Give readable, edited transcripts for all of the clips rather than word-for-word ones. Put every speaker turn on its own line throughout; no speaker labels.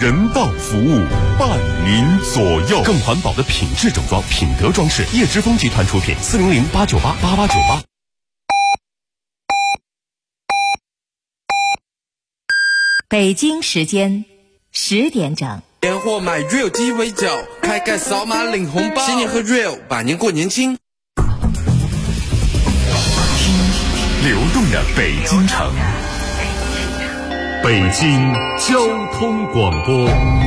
人道服务，伴您左右。更环保的品质整装，品德装饰，叶之峰集团出品，400-898-8898。
北京时间10点整。
年货买 Real 鸡尾酒，开盖扫码领红包，新年和 Real 百年过年轻。
听流动的北京城，北京交通广播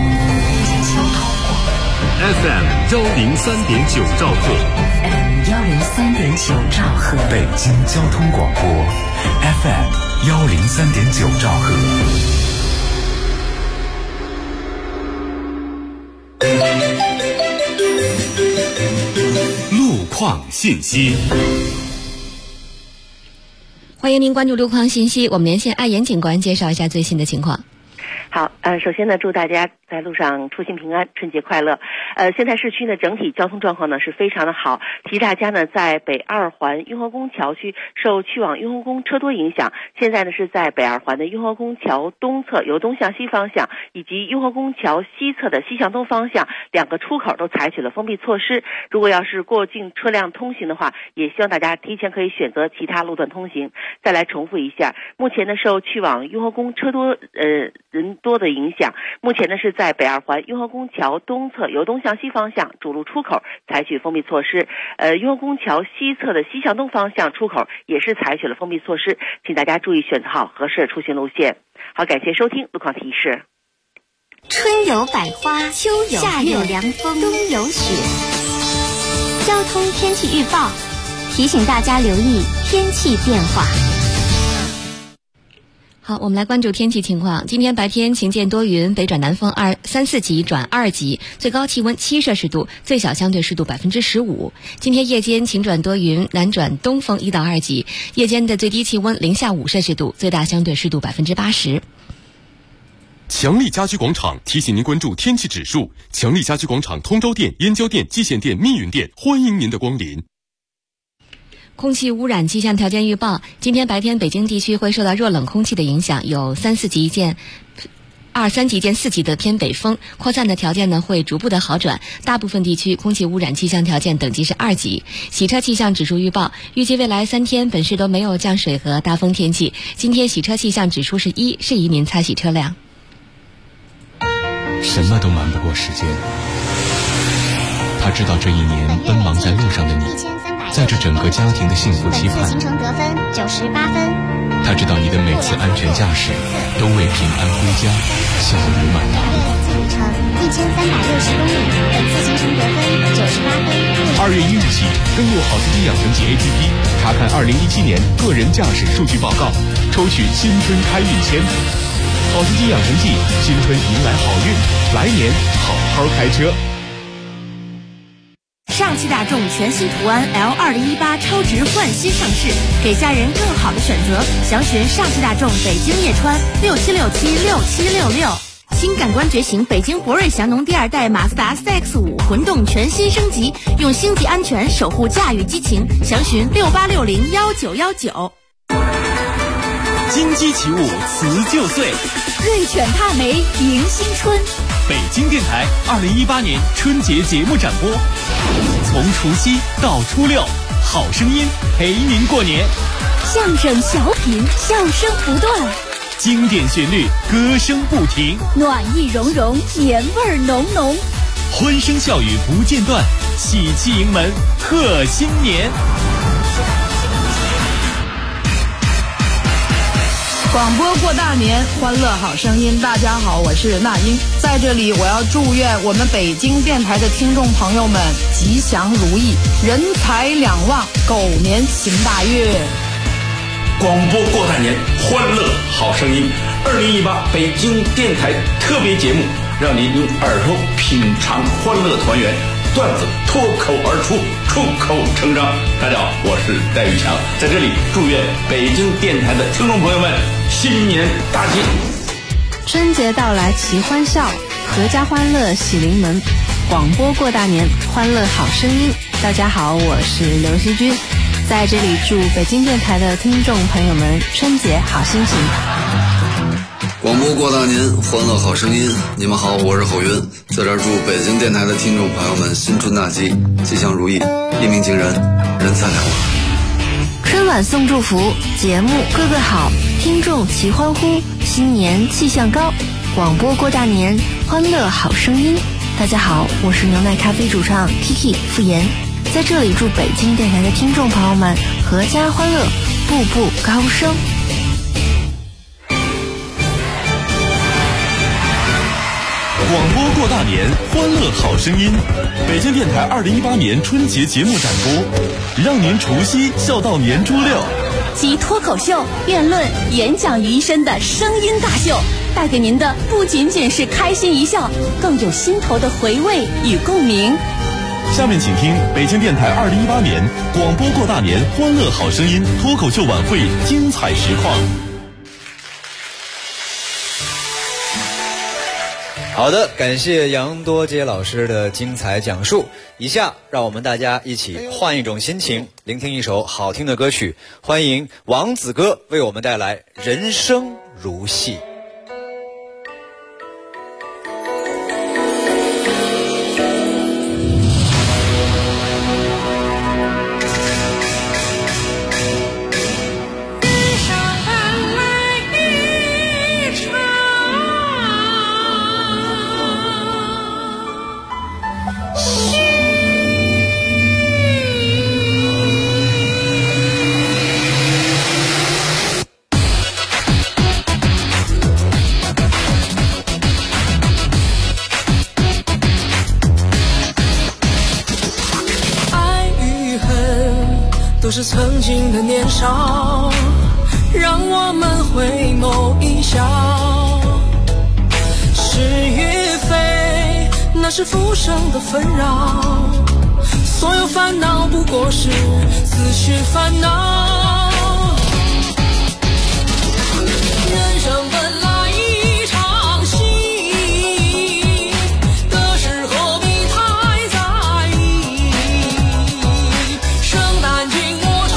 FM 103.9兆赫
103.9兆赫，
北京交通广播 FM 103.9兆赫。
路况信息，
欢迎您关注路况信息，我们连线爱严警官介绍一下最新的情况。
好，首先呢，祝大家在路上出行平安，春节快乐。现在市区呢整体交通状况呢是非常的好，提大家呢在北二环雍和宫桥区受去往雍和宫车多影响，现在呢是在北二环的雍和宫桥东侧由东向西方向以及雍和宫桥西侧的西向东方向两个出口都采取了封闭措施。如果要是过境车辆通行的话，也希望大家提前可以选择其他路段通行。再来重复一下，目前呢受去往雍和宫车多人多的影响，目前呢是在北二环雍和宫桥东侧由东向西方向主路出口采取封闭措施，雍和宫桥西侧的西向东方向出口也是采取了封闭措施，请大家注意选择好合适的出行路线。好，感谢收听路况提示。
春有百花，秋有夏有凉风，冬有雪。交通天气预报提醒大家留意天气变化。
好，我们来关注天气情况。今天白天晴见多云，北转南风3、4级转2级，最高气温7摄氏度，最小相对湿度15%。今天夜间晴转多云，南转东风1到2级，夜间的最低气温零下5摄氏度，最大相对湿度80%。
强力家居广场提醒您关注天气指数。强力家居广场通州店、燕郊店、蓟县店、密云店，欢迎您的光临。
空气污染气象条件预报，今天白天北京地区会受到弱冷空气的影响，有2、3级见4级的偏北风，扩散的条件呢会逐步的好转，大部分地区空气污染气象条件等级是2级。洗车气象指数预报，预计未来3天本市都没有降水和大风天气，今天洗车气象指数是1，适宜您擦洗车辆。
什么都瞒不过时间，他知道这一年奔忙在路上的你，在这整个家庭的幸福期盼，
行程得分98分。
他知道你的每次安全驾驶都为平安归家笑语满堂。
里程1360公里，本次行程得分98分。
2月1日起，登录好司机养成记 APP， 查看2017年个人驾驶数据报告，抽取新春开运签。好司机养成记，新春迎来好运，来年好好开车。
上汽大众全新途安 L2018 超值换新上市，给家人更好的选择。详询上汽大众北京叶川67676766。新感官觉醒，北京博瑞祥农第2代马自达 4X5 混动全新升级，用星级安全守护驾驭激情。详询68601919。
金鸡起舞辞旧岁，
瑞犬踏梅迎新春。
北京电台2018年春节节目展播，从除夕到初六，好声音陪您过年。
相声小品，笑声不断，
经典旋律，歌声不停，
暖意融融，年味浓浓，
欢声笑语不间断，喜气迎门贺新年。
广播过大年，欢乐好声音。大家好，我是那英，在这里我要祝愿我们北京电台的听众朋友们吉祥如意，人财两旺，狗年行大运。
广播过大年，欢乐好声音。2018北京电台特别节目，让您用耳朵品尝欢乐团圆，段子脱口而出，出口成章。大家好，我是戴玉强，在这里祝愿北京电台的听众朋友们新年大吉。
春节到来齐欢笑，阖家欢乐喜临门。广播过大年，欢乐好声音。大家好，我是刘希军，在这里祝北京电台的听众朋友们春节好心情。
广播过大年，欢乐好声音。你们好，我是郝云，在这儿祝北京电台的听众朋友们新春大吉，吉祥如意，一鸣惊人，人财两旺。
春晚送祝福，节目个个好，听众齐欢呼，新年气象高。广播过大年，欢乐好声音。大家好，我是牛奶咖啡主唱 Kiki 傅岩，在这里祝北京电台的听众朋友们阖家欢乐，步步高升。
广播过大年，欢乐好声音。北京电台2018年春节节目展播，让您除夕笑到年初六。
集脱口秀、辩论、演讲于一身的声音大秀，带给您的不仅仅是开心一笑，更有心头的回味与共鸣。
下面请听北京电台2018年广播过大年欢乐好声音脱口秀晚会精彩实况。
好的，感谢杨多杰老师的精彩讲述。以下让我们大家一起换一种心情，聆听一首好听的歌曲。欢迎王子哥为我们带来《人生如戏》。
都是曾经的年少，让我们回眸一笑。是与非，那是浮生的纷扰，所有烦恼不过是自寻烦恼。人生本来一场戏，得失何必太在意。圣诞节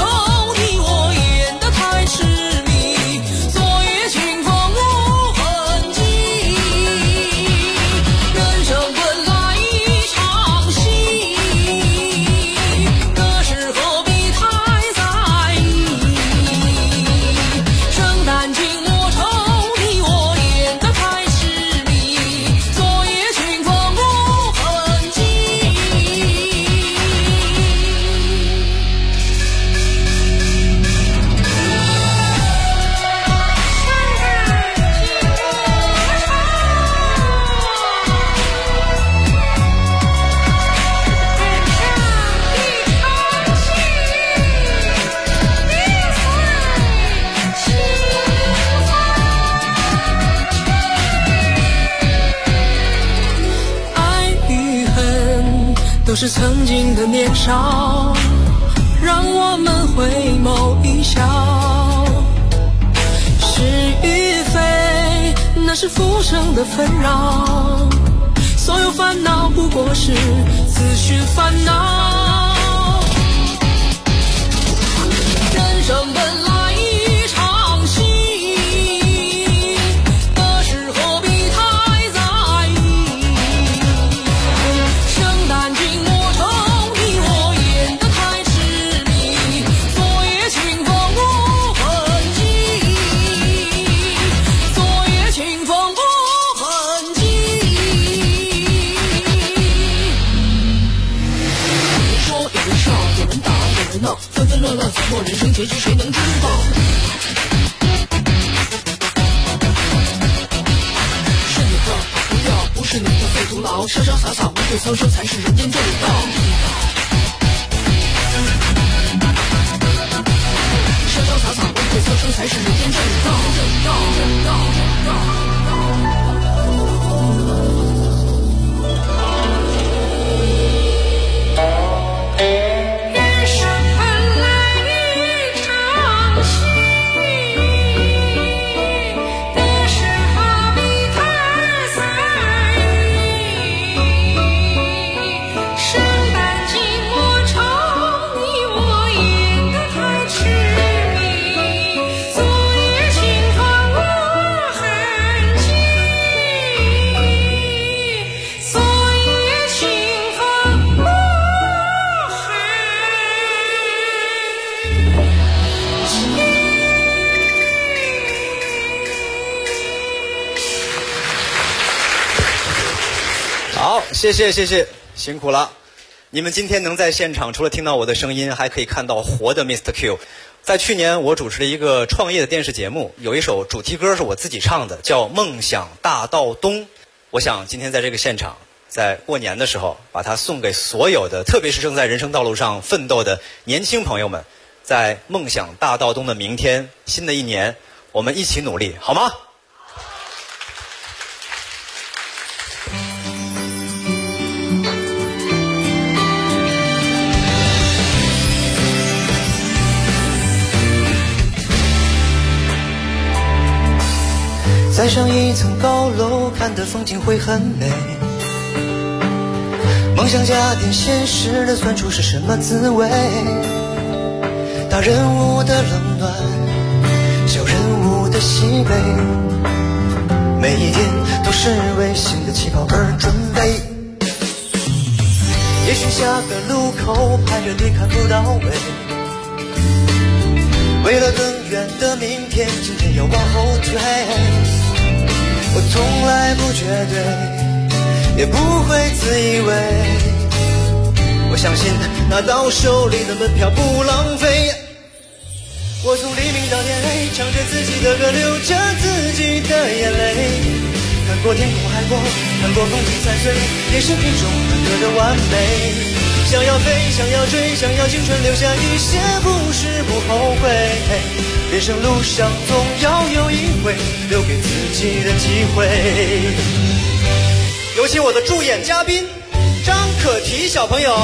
都是曾经的年少，让我们回眸一笑。是与非，那是浮生的纷扰，所有烦恼不过是自寻烦恼。人生本来一场戏，得失何必太在意。圣诞节纷纷乱乱，怎么人生结局谁能知道？是你的跑不掉，不是你的费徒劳，潇潇洒洒无悔苍生才是人间正道。潇潇洒洒无悔苍生才是人间正道。
好，谢谢，辛苦了。你们今天能在现场，除了听到我的声音，还可以看到活的 Mr. Q。在去年，我主持了一个创业的电视节目，有一首主题歌是我自己唱的，叫《梦想大道东》。我想今天在这个现场，在过年的时候，把它送给所有的，特别是正在人生道路上奋斗的年轻朋友们。在梦想大道东的明天，新的一年，我们一起努力，好吗？
再上一层高楼，看的风景会很美。梦想加点现实的酸楚是什么滋味？大人物的冷暖，小人物的喜悲，每一天都是为新的起跑而准备。也许下个路口排着队看不到尾，为了更远的明天，今天要往后退。我从来不绝对，也不会自以为，我相信拿到手里的门票不浪费。我从黎明到天黑，唱着自己的歌，流着自己的眼泪，看过天空海阔，看过风景残碎，也是一种难得的完美。想要飞，想要追，想要青春留下一些不是不后悔，人生路上总要有一回留给自己的机会。
有请我的助演嘉宾张可提小朋友。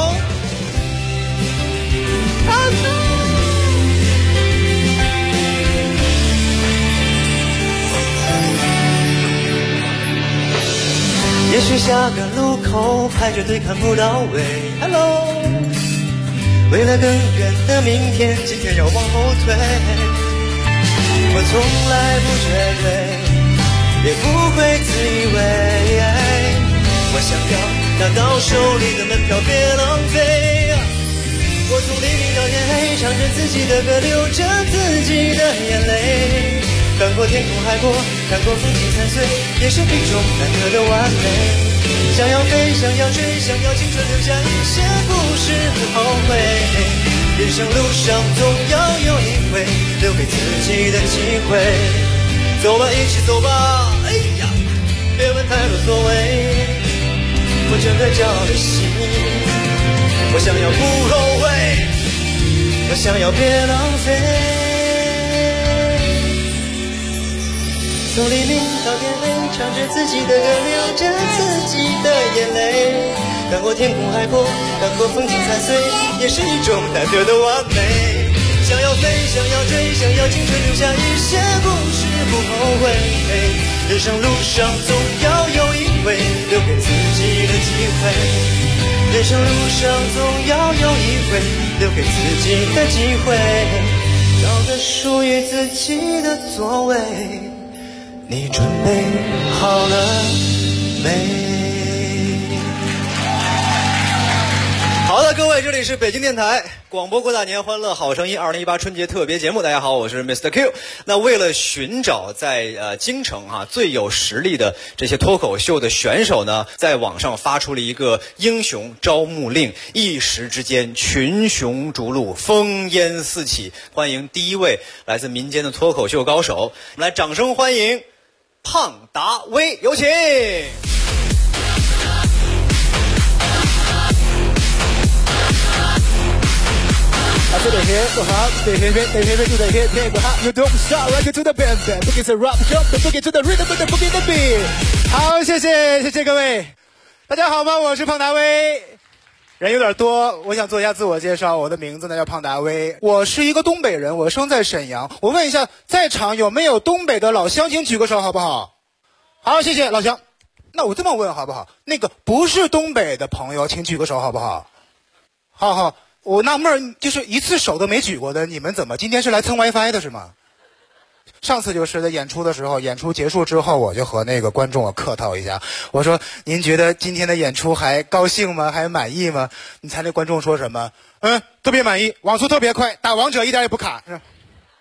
也许下个路口排着队看不到尾 Hello， 为了更远的明天，今天要往后退。我从来不绝对，也不会自以为，我想要拿到手里的门票别浪费。我从黎明到天黑，唱着自己的歌，流着自己的眼泪，看过天空海阔，看过风景残碎，也是一种难得的完美。想要飞，想要追，想要青春留下一些不是不后悔，人生路上总要有一回留给自己的机会。走吧，一起走吧，哎呀，别问太多所谓，我真的叫的心，我想要不后悔，我想要别浪费。从黎明到天黑，唱着自己的歌，流着自己的眼泪，看过天空海阔，看过风景残碎，也是一种难得的完美。想要飞，想要追，想要青春留下一些不是不后悔，人生路上总要有一回留给自己的机会，人生路上总要有一回留给自己的机会，找个属于自己的座位。你准备好了没？
好的，各位，这里是北京电台广播过大年欢乐好声音2018春节特别节目。大家好，我是 Mr. Q。那为了寻找在京城最有实力的这些脱口秀的选手呢，在网上发出了一个英雄招募令，一时之间群雄逐鹿，烽烟四起。欢迎第一位来自民间的脱口秀高手，我们来掌声欢迎胖达威，有请。
to the hip hop, the hip to the hip hop. You don't stop, rock it to the band, boogie to rock, jump the boogie to the rhythm, the boogie the beat. 好，谢谢各位，大家好吗？我是胖达威。人有点多，我想做一下自我介绍。我的名字呢叫胖达威，我是一个东北人，我生在沈阳。我问一下，在场有没有东北的老乡，请举个手好不好？好，谢谢老乡。那我这么问好不好？那个不是东北的朋友，请举个手好不好？好。我纳闷，就是一次手都没举过的，你们怎么今天是来蹭 WiFi 的是吗？上次就是在演出的时候，演出结束之后，我就和那个观众我客套一下，我说您觉得今天的演出还高兴吗？还满意吗？你猜那观众说什么？特别满意，网速特别快，打王者一点也不卡。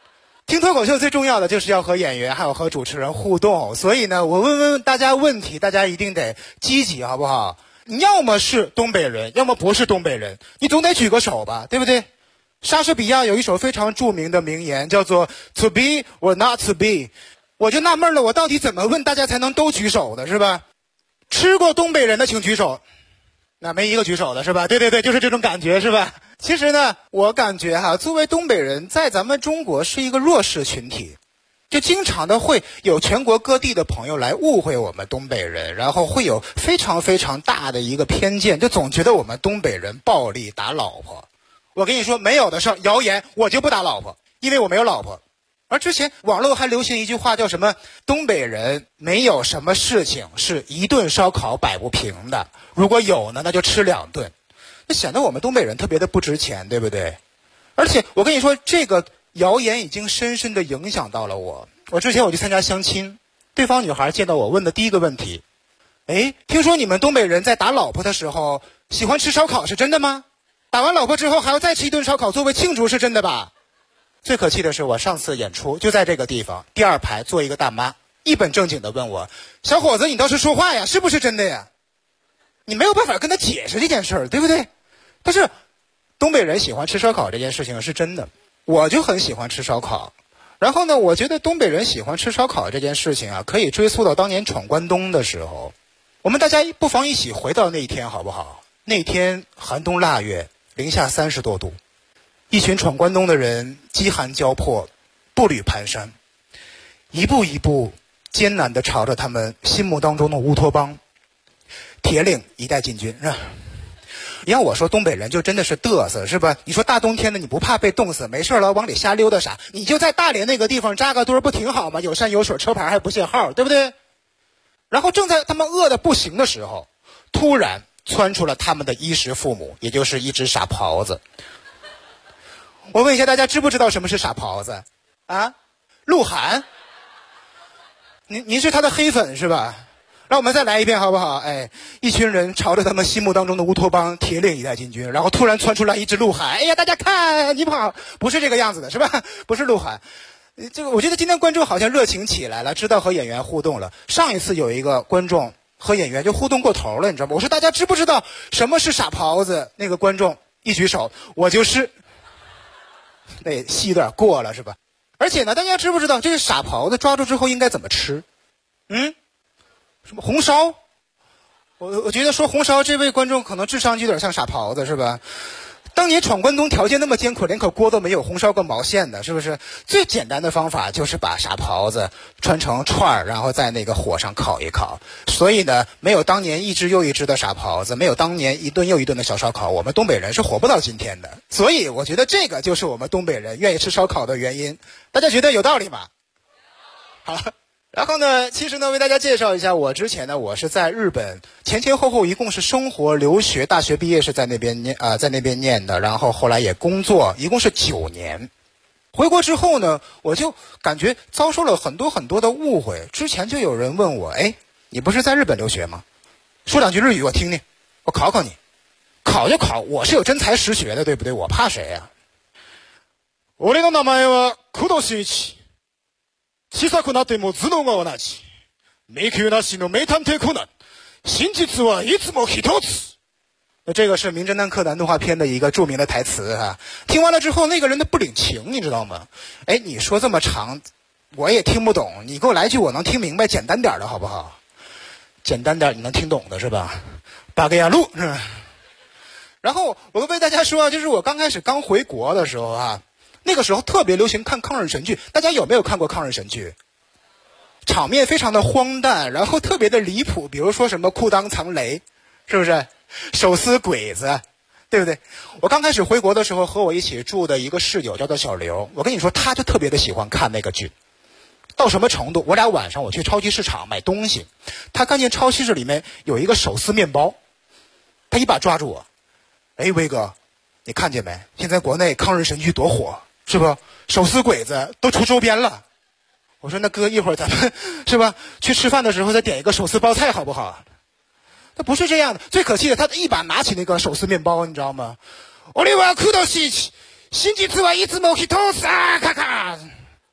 听脱口秀最重要的就是要和演员还有和主持人互动，所以呢，我问大家问题，大家一定得积极，好不好？你要么是东北人，要么不是东北人，你总得举个手吧，对不对？莎士比亚有一首非常著名的名言，叫做 "To be or not to be"。我就纳闷了，我到底怎么问大家才能都举手的，是吧？吃过东北人的请举手。那没一个举手的是吧？对，就是这种感觉是吧？其实呢，我感觉作为东北人，在咱们中国是一个弱势群体，就经常的会有全国各地的朋友来误会我们东北人，然后会有非常非常大的一个偏见，就总觉得我们东北人暴力打老婆。我跟你说，没有的事儿，谣言，我就不打老婆，因为我没有老婆。而之前网络还流行一句话叫什么，东北人没有什么事情是一顿烧烤摆不平的，如果有呢，那就吃2顿，那显得我们东北人特别的不值钱，对不对？而且我跟你说，这个谣言已经深深的影响到了我。我之前我去参加相亲，对方女孩见到我问的第一个问题，听说你们东北人在打老婆的时候喜欢吃烧烤，是真的吗？打完老婆之后还要再吃一顿烧烤作为庆祝，是真的吧？最可气的是，我上次演出就在这个地方，第2排坐一个大妈，一本正经的问我，小伙子，你倒是说话呀，是不是真的呀？你没有办法跟他解释这件事儿，对不对？但是东北人喜欢吃烧烤这件事情是真的，我就很喜欢吃烧烤。然后呢，我觉得东北人喜欢吃烧烤这件事情可以追溯到当年闯关东的时候。我们大家不妨一起回到那一天好不好？那天寒冬腊月，零下30多度，一群闯关东的人饥寒交迫，步履蹒跚，一步一步艰难地朝着他们心目当中的乌托邦铁岭一带进军，是吧？你要我说东北人就真的是嘚瑟，是吧？你说大冬天的你不怕被冻死，没事了往里瞎溜达啥？你就在大连那个地方扎个堆不挺好吗？有山有水，车牌还不限号，对不对？然后正在他们饿得不行的时候，突然窜出了他们的衣食父母，也就是一只傻狍子。我问一下大家，知不知道什么是傻狍子啊？鹿晗，您是他的黑粉是吧？让我们再来一遍好不好？一群人朝着他们心目当中的乌托邦铁岭一带进军，然后突然窜出来一只鹿晗。哎呀，大家看，你跑，不是这个样子的，是吧？不是鹿晗。这个我觉得今天观众好像热情起来了，知道和演员互动了。上一次有一个观众和演员就互动过头了，你知道吗？我说大家知不知道什么是傻狍子？那个观众一举手，我就是。那戏有点过了是吧？而且呢，大家知不知道这个傻狍子抓住之后应该怎么吃？什么红烧？我觉得说红烧这位观众可能智商就有点像傻狍子是吧？当年闯关东条件那么艰苦，连口锅都没有，红烧个毛线的，是不是？最简单的方法就是把傻狍子穿成串儿，然后在那个火上烤一烤。所以呢，没有当年一只又一只的傻狍子，没有当年一顿又一顿的小烧烤，我们东北人是活不到今天的。所以我觉得这个就是我们东北人愿意吃烧烤的原因。大家觉得有道理吗？好。然后呢，其实呢，为大家介绍一下，我之前呢，我是在日本前后一共是生活、留学、大学毕业是在那边念的，然后后来也工作，一共是9年。回国之后呢，我就感觉遭受了很多的误会。之前就有人问我，你不是在日本留学吗？说2句日语我听听，我考考你。考就考，我是有真才实学的，对不对？我怕谁呀？俺の名前は工藤新一。小さくなっても頭脳が同じ。迷宮なしの名探偵コナン。真実はいつも一つ。这个是名侦探柯南动画片的一个著名的台词啊。听完了之后，那个人他不领情，你知道吗？你说这么长，我也听不懂。你给我来句我能听明白、简单点的好不好？简单点你能听懂的是吧？八个亚路是吧？然后我跟大家说，就是我刚回国的时候那个时候特别流行看抗日神剧，大家有没有看过抗日神剧？场面非常的荒诞，然后特别的离谱，比如说什么裤裆藏雷，是不是？手撕鬼子，对不对？我刚开始回国的时候，和我一起住的一个室友叫做小刘，我跟你说，他就特别的喜欢看那个剧，到什么程度？我俩晚上我去超级市场买东西，他看见超市里面有一个手撕面包，他一把抓住我，威哥，你看见没？现在国内抗日神剧多火，是不？手撕鬼子都出周边了。我说那哥，一会儿咱们是吧？去吃饭的时候再点一个手撕包菜好不好？他不是这样的，最可气的，他一把拿起那个手撕面包，你知道吗？俺は工藤新一、真実はいつも一つ咔咔。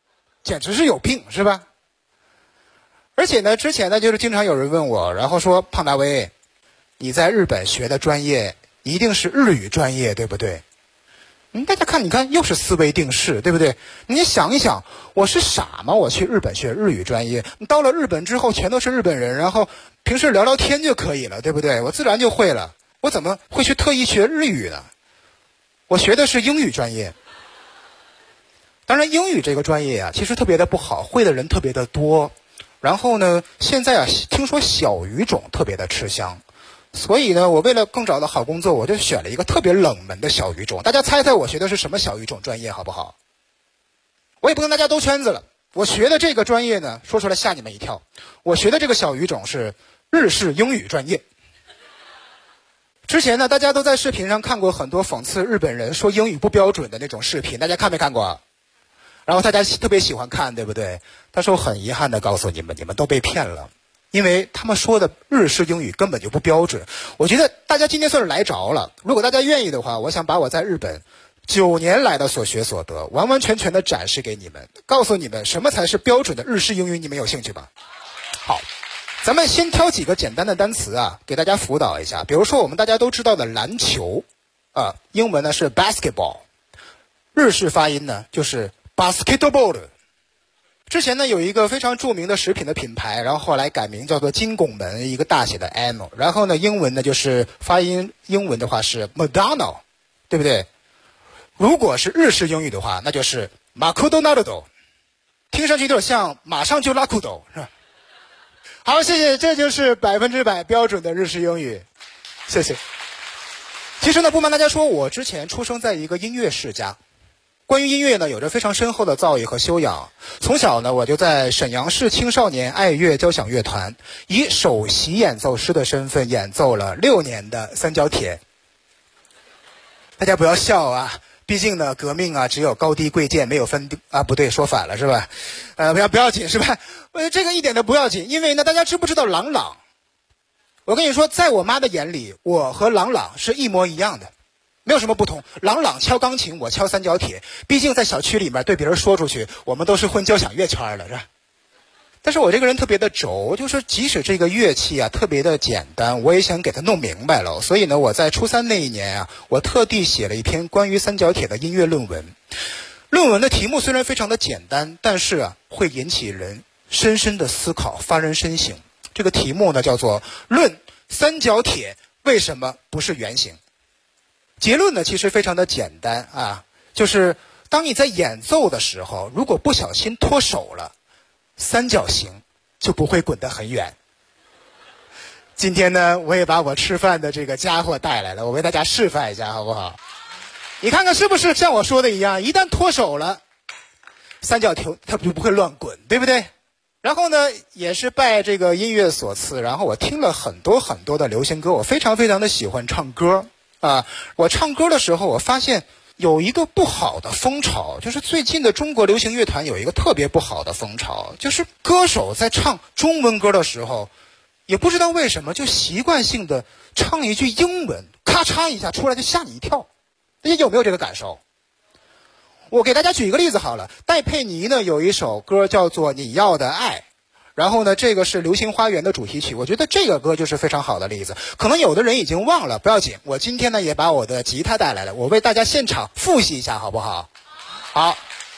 简直是有病，是吧？而且呢，之前呢，就是经常有人问我，然后说胖大威，你在日本学的专业一定是日语专业，对不对？大家看，你看，又是思维定式，对不对？你想一想，我是傻吗？我去日本学日语专业，到了日本之后全都是日本人，然后平时聊聊天就可以了，对不对？我自然就会了，我怎么会去特意学日语呢？我学的是英语专业。当然，英语这个专业啊，其实特别的不好，会的人特别的多。然后呢，现在啊，听说小语种特别的吃香。所以呢，我为了更找到好工作，我就选了一个特别冷门的小语种。大家猜猜我学的是什么小语种专业，好不好？我也不跟大家兜圈子了。我学的这个专业呢，说出来吓你们一跳。我学的这个小语种是日式英语专业。之前呢，大家都在视频上看过很多讽刺日本人说英语不标准的那种视频，大家看没看过？然后大家特别喜欢看，对不对？但是我很遗憾的告诉你们，你们都被骗了。因为他们说的日式英语根本就不标准。我觉得大家今天算是来着了。如果大家愿意的话，我想把我在日本9年来的所学所得完完全全的展示给你们，告诉你们什么才是标准的日式英语，你们有兴趣吗？好，咱们先挑几个简单的单词啊，给大家辅导一下。比如说我们大家都知道的篮球啊，英文呢是 basketball， 日式发音呢就是 basketball。之前呢有一个非常著名的食品的品牌，然后后来改名叫做金拱门，一个大写的 M， 然后呢英文呢就是发音英文的话是 McDonald， 对不对？如果是日式英语的话，那就是马库多纳多，听上去有点像马上就拉裤兜，是吧？好，谢谢，这就是100%标准的日式英语，谢谢。其实呢，不瞒大家说，我之前出生在一个音乐世家。关于音乐呢，有着非常深厚的造诣和修养。从小呢，我就在沈阳市青少年爱乐交响乐团，以首席演奏师的身份演奏了6年的三角铁。大家不要笑啊，毕竟呢，革命啊，只有高低贵贱，没有分啊，不对，说反了是吧？不要紧是吧？这个一点都不要紧，因为呢，大家知不知道郎朗？我跟你说，在我妈的眼里，我和郎朗是一模一样的。没有什么不同，郎朗敲钢琴，我敲三角铁。毕竟在小区里面对别人说出去，我们都是混交响乐圈的，是吧？但是我这个人特别的轴，就是即使这个乐器啊特别的简单，我也想给它弄明白了。所以呢，我在初3那一年啊，我特地写了一篇关于三角铁的音乐论文。论文的题目虽然非常的简单，但是啊会引起人深深的思考，发人深省。这个题目呢叫做《论三角铁为什么不是圆形》。结论呢其实非常的简单啊，就是当你在演奏的时候，如果不小心脱手了，三角形就不会滚得很远。今天呢，我也把我吃饭的这个家伙带来了，我为大家示范一下好不好？你看看是不是像我说的一样，一旦脱手了，三角球它就不会乱滚，对不对？然后呢，也是拜这个音乐所赐，然后我听了很多很多的流行歌，我非常非常的喜欢唱歌啊。我唱歌的时候，我发现有一个不好的风潮，就是最近的中国流行乐团有一个特别不好的风潮，就是歌手在唱中文歌的时候，也不知道为什么就习惯性的唱一句英文，咔嚓一下出来就吓你一跳。大家有没有这个感受？我给大家举一个例子好了，戴佩妮呢有一首歌叫做《你要的爱》，然后呢这个是《流星花园》的主题曲，我觉得这个歌就是非常好的例子。可能有的人已经忘了，不要紧，我今天呢也把我的吉他带来了，我为大家现场复习一下好不好？好，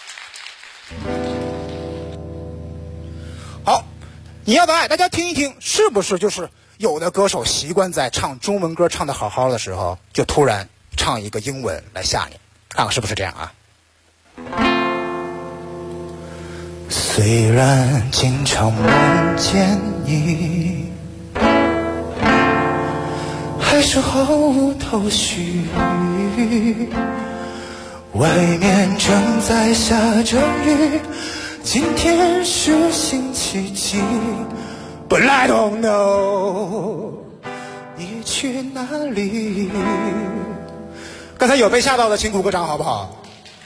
你要的爱，大家听一听，是不是就是有的歌手习惯在唱中文歌唱得好好的时候，就突然唱一个英文来吓你，看看是不是这样啊？虽然经常梦见你，还是后头绪，外面正在下着雨，今天是星期几 But I don't know 你去哪里。刚才有被吓到的请鼓个掌好不好？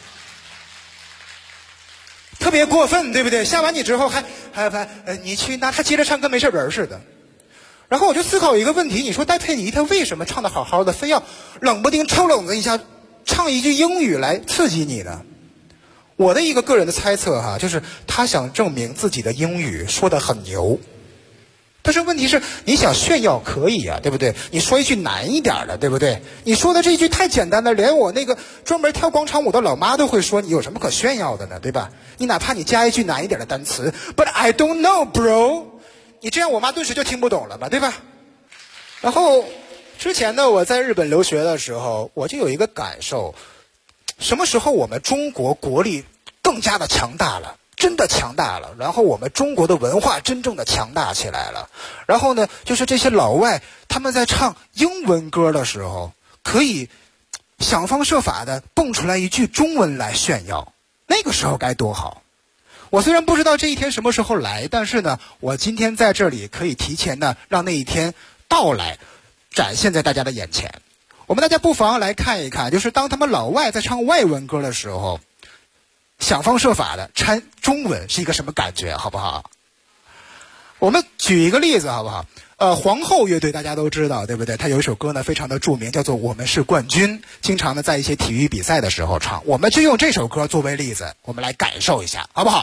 特别过分对不对？吓完你之后还你去哪，他接着唱跟没事人似的。然后我就思考一个问题，你说戴佩妮她为什么唱得好好的，非要冷不丁抽冷子一下唱一句英语来刺激你呢？ 我的一个个人的猜测哈，就是他想证明自己的英语说得很牛。但是问题是，你想炫耀可以啊，对不对？你说一句难一点的，对不对？你说的这一句太简单了，连我那个专门跳广场舞的老妈都会说，你有什么可炫耀的呢，对吧？你哪怕你加一句难一点的单词 ，But I don't know, bro， 你这样我妈顿时就听不懂了嘛，对吧？然后之前呢，我在日本留学的时候，我就有一个感受，什么时候我们中国国力更加的强大了？真的强大了，然后我们中国的文化真正的强大起来了。然后呢，就是这些老外他们在唱英文歌的时候，可以想方设法的蹦出来一句中文来炫耀，那个时候该多好。我虽然不知道这一天什么时候来，但是呢，我今天在这里可以提前呢让那一天到来，展现在大家的眼前。我们大家不妨来看一看，就是当他们老外在唱外文歌的时候，想方设法的掺中文是一个什么感觉，好不好？我们举一个例子好不好？皇后乐队大家都知道，对不对？他有一首歌呢非常的著名，叫做《我们是冠军》，经常呢在一些体育比赛的时候唱。我们就用这首歌作为例子，我们来感受一下，好不好？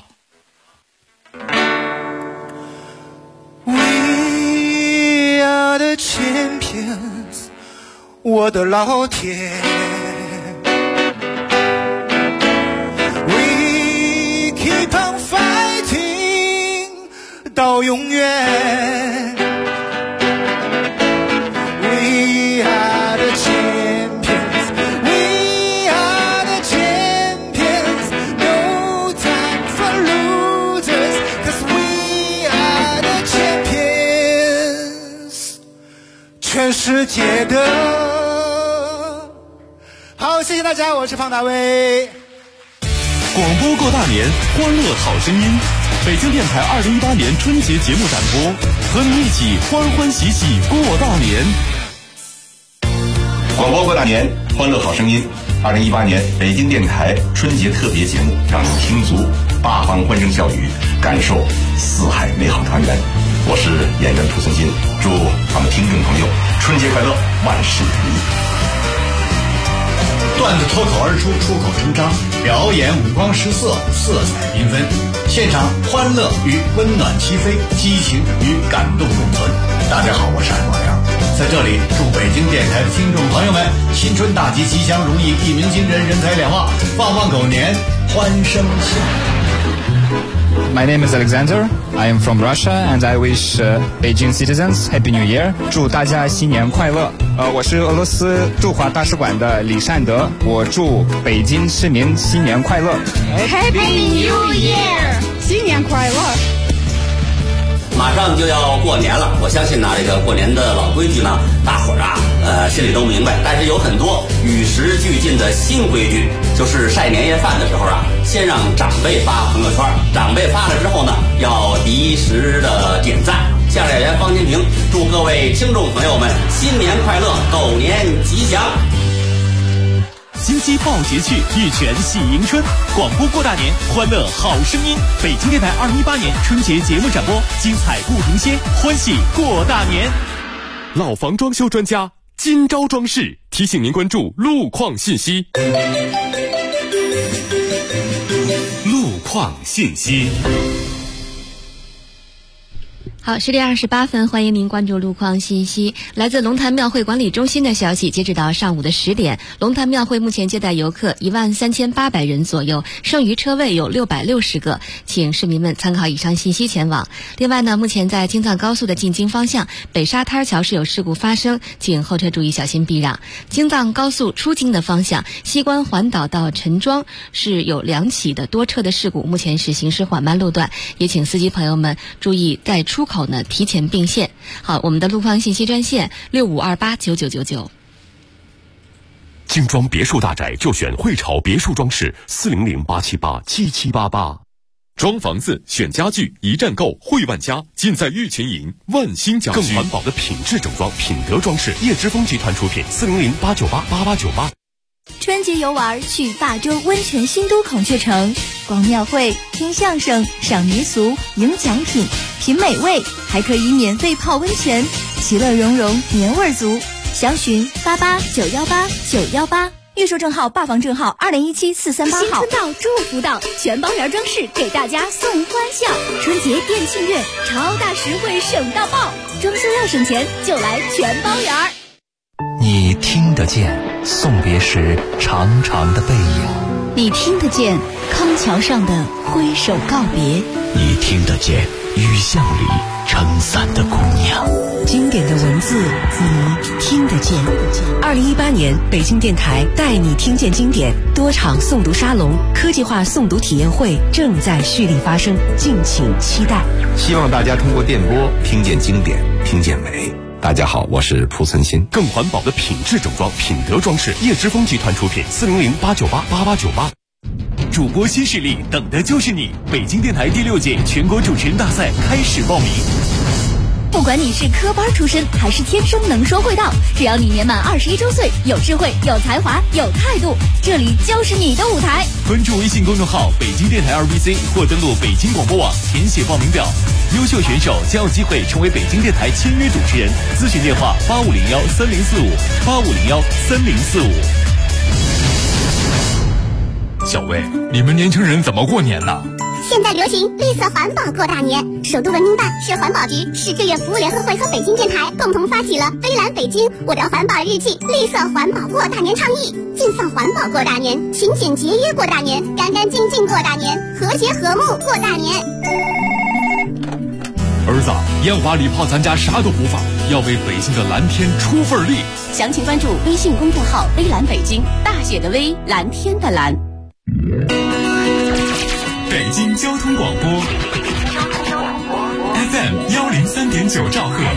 We are the champions， 我的老天。到永远 We are the champions We are the champions No time for losers Cause we are the champions 全世界的好，谢谢大家，我是方大卫。
广播过大年，欢乐好声音。北京电台2018年春节节目展播，和你一起欢欢喜喜过大年。
广播过大年，欢乐好声音。2018年北京电台春节特别节目，让你听足八方欢声笑语，感受四海美好团圆。我是演员涂松金，祝咱们听众朋友春节快乐，万事如意。
段子脱口而出，出口成章，表演五光十色，色彩缤纷，现场欢乐与温暖齐飞，激情与感动共存。大家好，我是韩广良，在这里祝北京电台的听众朋友们新春大吉，吉祥如意，一鸣惊人，人财两旺，旺旺狗年，欢声笑语。
My name is Alexander. I am from Russia, and I wish Beijing citizens Happy New Year. 祝大家新年快乐。我是俄罗斯驻华大使馆的李善德，我祝北京市民新年快乐。
Happy New Year， 新年快乐。
马上就要过年了，我相信呢，这个过年的老规矩呢，大伙儿啊，心里都明白。但是有很多与时俱进的新规矩，就是晒年夜饭的时候啊，先让长辈发朋友圈，长辈发了之后呢，要及时的点赞。相声演员方金平祝各位听众朋友们新年快乐，狗年吉祥。
新禧报捷趣，一拳喜迎春。广播过大年，欢乐好声音。北京电台2018年春节节目展播，精彩不停歇，欢喜过大年。
老房装修专家金招装饰提醒您关注路况信息。路况信息。
好，10点28分，欢迎您关注路况信息。来自龙潭庙会管理中心的消息，截止到上午的10点，龙潭庙会目前接待游客13800人左右，剩余车位有660个，请市民们参考以上信息前往。另外呢，目前在京藏高速的进京方向，北沙滩桥是有事故发生，请后车注意小心避让。京藏高速出京的方向，西关环岛到陈庄是有2起的多车的事故，目前是行驶缓慢路段，也请司机朋友们注意在出口呢提前并线。好，我们的路况信息专线65289999。
精装别墅大宅就选汇潮别墅装饰，400-878-7788。装房子选家具一站购，汇万家尽在玉群营万兴家具。更环保的品质整装，品德装饰，叶之峰集团出品，400-898-8898。
春节游玩去霸州温泉新都孔雀城，逛庙会、听相声、赏民俗、赢奖品、品美味，还可以免费泡温泉，其乐融融，年味足。详询88918918。
预售证号、霸房证号2017-438号。
新春到，祝福到，全包园装饰给大家送欢笑。春节店庆月，超大实惠省到爆，装修要省钱就来全包园。
你听得见送别时长长的背影，
你听得见康桥上的挥手告别，
你听得见雨巷里撑伞的姑娘。
经典的文字，你听得见。2018年北京电台带你听见经典多场诵读沙龙、科技化诵读体验会正在蓄力发生，敬请期待。
希望大家通过电波听见经典，听见美。大家好，我是蒲存昕。
更环保的品质整装，品德装饰，叶之峰集团出品，400-898-8898。主播新势力，等的就是你！北京电台第6届全国主持人大赛开始报名。
不管你是科班出身还是天生能说会道，只要你年满21周岁，有智慧、有才华、有态度，这里就是你的舞台。
关注微信公众号北京电台2BC 或登录北京广播网填写报名表，优秀选手将有机会成为北京电台签约主持人。咨询电话8501-3045，8501-3045。
小魏，你们年轻人怎么过年呢？
现在流行绿色环保过大年，首都文明办、市环保局、市志愿服务联合会和北京电台共同发起了“微蓝北京我的环保日记”绿色环保过大年倡议，尽放环保过大年，勤俭节约过大年，干干净净过大年，和谐和睦过大年。
儿子，烟花礼炮咱家啥都不放，要为北京的蓝天出份力。
详情关注微信公众号“微蓝北京”，大写的微，蓝天的蓝。
北京交通广播 FM 103.9兆赫，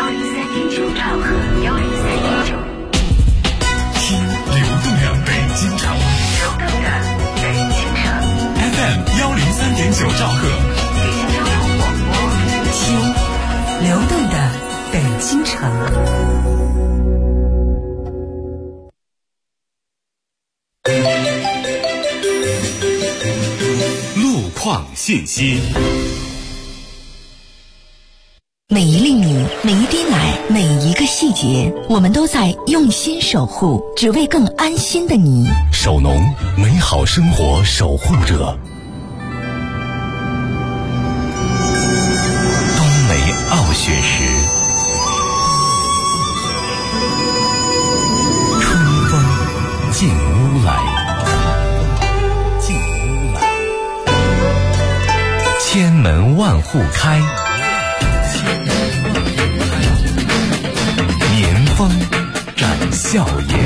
听流动的北京城，FM 103.9兆赫，
听流动的北京城。
信息。
每一粒米，每一滴奶，每一个细节，我们都在用心守护，只为更安心的你。
守农，美好生活守护者。冬梅傲雪时，春风进屋来。千门万户开，年风展笑颜。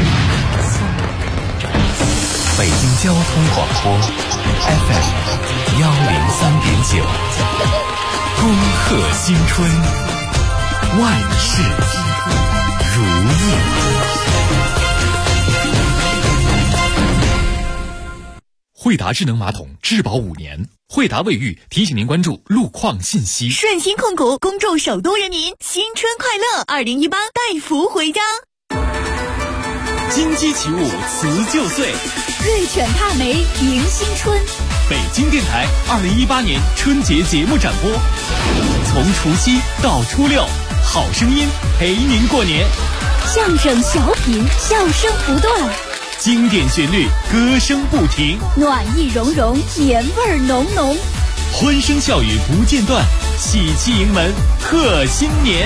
北京交通广播 FM 103.9，恭贺新春，万事如意。惠达智能马桶质保5年。惠达卫浴提醒您关注路况信息。
顺鑫控股恭祝首都人民新春快乐！2018带福回家。
金鸡起舞辞旧岁，
瑞犬踏梅迎新春。
北京电台2018年春节节目展播，从除夕到初六，好声音陪您过年。
相声小品笑声不断，
经典旋律歌声不停，
暖意融融，年味浓浓，
欢声笑语不间断，喜气迎门贺新年。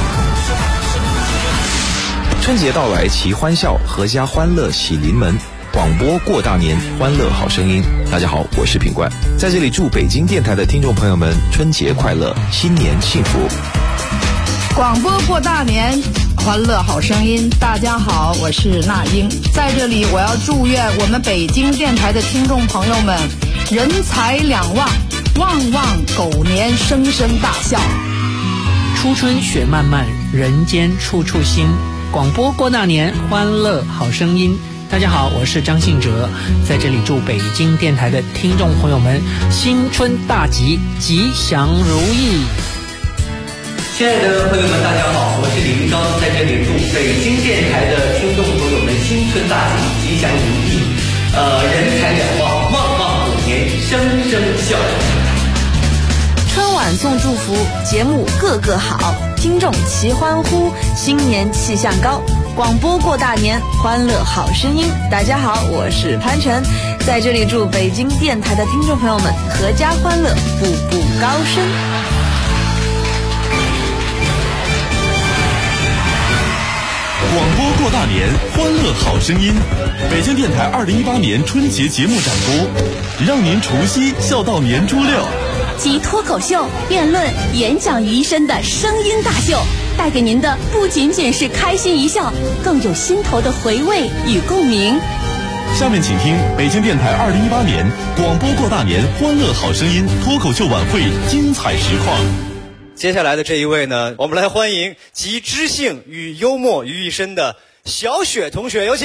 春节到来齐欢笑，阖家欢乐喜临门。广播过大年，欢乐好声音。大家好，我是品冠，在这里祝北京电台的听众朋友们春节快乐，新年幸福。
广播过大年，欢乐好声音。大家好，我是那英，在这里我要祝愿我们北京电台的听众朋友们人财两旺，旺旺狗年，声声大笑。
初春雪漫漫，人间处处新。广播过大年，欢乐好声音。大家好，我是张信哲，在这里祝北京电台的听众朋友们新春大吉，吉祥如意。
亲爱的朋友们，大家好，我是李云刚，在这里祝北京电台的听众朋友们新春大吉，吉祥如意，人财两旺，旺旺虎年，声声笑。
春晚送祝福，节目个个好，听众齐欢呼，新年气象高。
广播过大年，欢乐好声音。大家好，我是潘晨，在这里祝北京电台的听众朋友们阖家欢乐，步步高升。
广播过大年，欢乐好声音。北京电台2018年春节节目展播，让您除夕笑到年初六。
集脱口秀、辩论、演讲于一身的声音大秀，带给您的不仅仅是开心一笑，更有心头的回味与共鸣。
下面请听北京电台2018年广播过大年欢乐好声音脱口秀晚会精彩实况。
接下来的这一位呢，我们来欢迎集知性与幽默于一身的小雪同学，有请。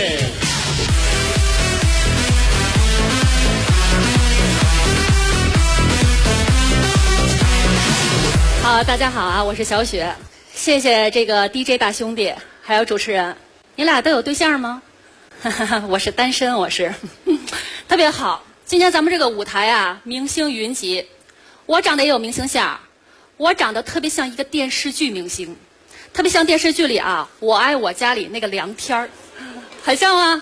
好，大家好啊，我是小雪，谢谢这个 DJ 大兄弟还有主持人，你俩都有对象吗？我是单身，我是特别好。今天咱们这个舞台啊，明星云集，我长得也有明星相，我长得特别像一个电视剧明星，特别像电视剧里啊《我爱我家》里那个梁天儿，很像吗？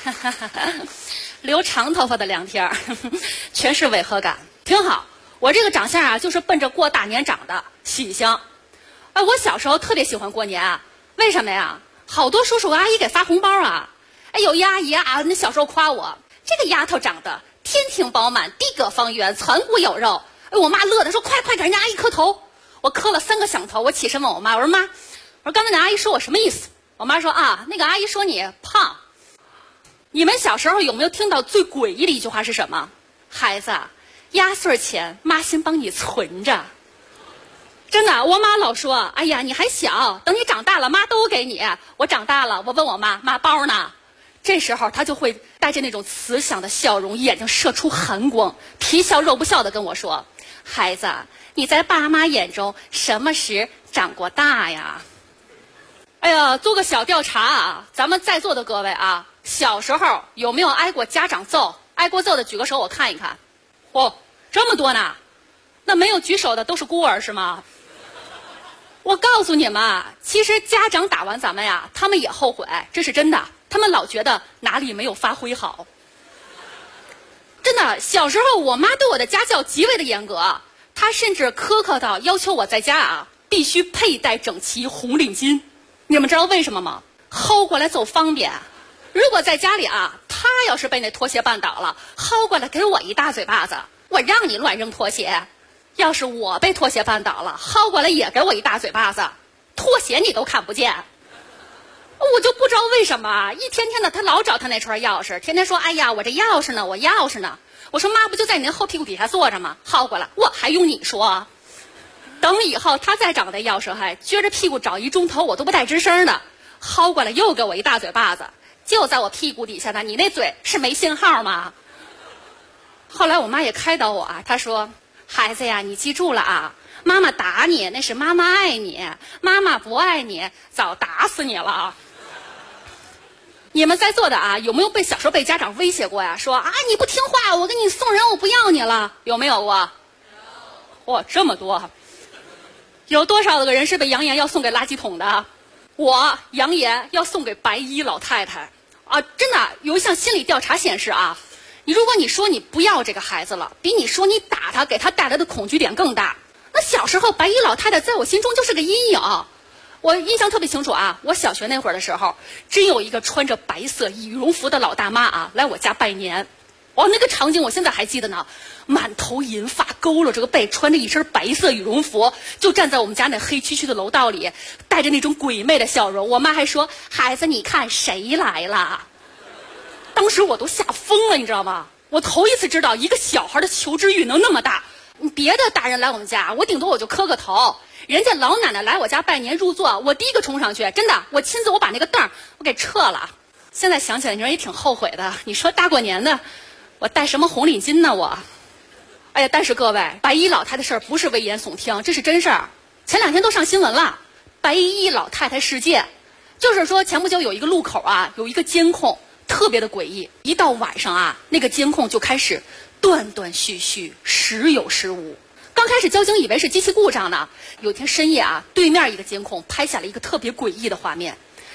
留长头发的梁天儿，全是违和感，挺好。我这个长相啊，就是奔着过大年长的，喜庆。我小时候特别喜欢过年，为什么呀？好多叔叔阿姨给发红包啊。有一阿姨啊，那小时候夸我，这个丫头长得天庭饱满，地阁方圆，攒骨有肉。我妈乐得说，快给人家阿姨磕头。我磕了3个响头，我起身问我妈，我说妈，我说刚才那阿姨说我什么意思？我妈说啊，那个阿姨说你胖。你们小时候有没有听到最诡异的一句话是什么？孩子，压岁钱妈先帮你存着。真的，我妈老说，哎呀，你还小，等你长大了妈都给你。我长大了，我问我妈，妈包呢？这时候她就会带着那种慈祥的笑容，眼睛射出寒光，皮笑肉不笑的跟我说，孩子，你在爸妈眼中什么时长过大呀？哎呀，做个小调查啊，咱们在座的各位啊，小时候有没有挨过家长揍？挨过揍的举个手，我看一看。哦，这么多呢？那没有举手的都是孤儿是吗？我告诉你们，其实家长打完咱们呀，他们也后悔，这是真的。他们老觉得哪里没有发挥好。真的，小时候我妈对我的家教极为的严格，她甚至苛刻到要求我在家啊必须佩戴整齐红领巾。你们知道为什么吗？薅过来走方便。如果在家里啊，她要是被那拖鞋绊倒了，薅过来给我一大嘴巴子，我让你乱扔拖鞋。要是我被拖鞋绊倒了，薅过来也给我一大嘴巴子，拖鞋你都看不见。我就不知道为什么，一天天的他老找他那串钥匙，天天说，哎呀，我这钥匙呢，我钥匙呢。我说妈，不就在你那后屁股底下坐着吗？薅过来，我还用你说？等以后他再找那钥匙，还撅着屁股找1钟头，我都不带吱声的。薅过来又给我一大嘴巴子，就在我屁股底下的，你那嘴是没信号吗？后来我妈也开导我啊，她说，孩子呀，你记住了啊，妈妈打你那是妈妈爱你，妈妈不爱你早打死你了。你们在座的啊，有没有小时候被家长威胁过呀？说啊，你不听话，我给你送人，我不要你了，有没有过？哇，这么多！有多少个人是被扬言要送给垃圾桶的？我扬言要送给白衣老太太啊！真的，有一项心理调查显示啊，如果你说你不要这个孩子了，比你说你打他给他带来的恐惧点更大。那小时候白衣老太太在我心中就是个阴影。我印象特别清楚啊，我小学那会儿的时候，真有一个穿着白色羽绒服的老大妈啊来我家拜年。那个场景我现在还记得呢，满头银发，佝偻着个背，穿着一身白色羽绒服，就站在我们家那黑黢黢的楼道里，带着那种鬼魅的笑容。我妈还说，孩子你看谁来了。当时我都吓疯了，你知道吗？我头一次知道一个小孩的求知欲能那么大。别的大人来我们家，我顶多我就磕个头，人家老奶奶来我家拜年入座，我第一个冲上去，真的，我亲自我把那个凳我给撤了。现在想起来你说也挺后悔的，你说大过年的我戴什么红领巾呢我？哎呀，但是各位，白衣老太太事儿不是危言耸听，这是真事儿。前2天都上新闻了，白衣老太太事件，就是说前不久有一个路口啊，有一个监控特别的诡异，一到晚上啊，那个监控就开始断断续续，时有时无。刚开始交警以为是机器故障呢，有天深夜啊，对面一个监控拍下了一个特别诡异的画面。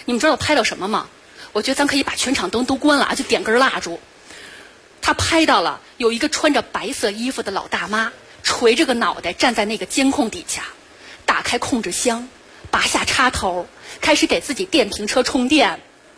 你们知道我拍到什么吗？我觉得咱可以把全场灯都关了啊，就点根蜡烛。他拍到了有一个穿着白色衣服的老大妈，垂着个脑袋站在那个监控底下，打开控制箱，拔下插头，开始给自己电瓶车充电。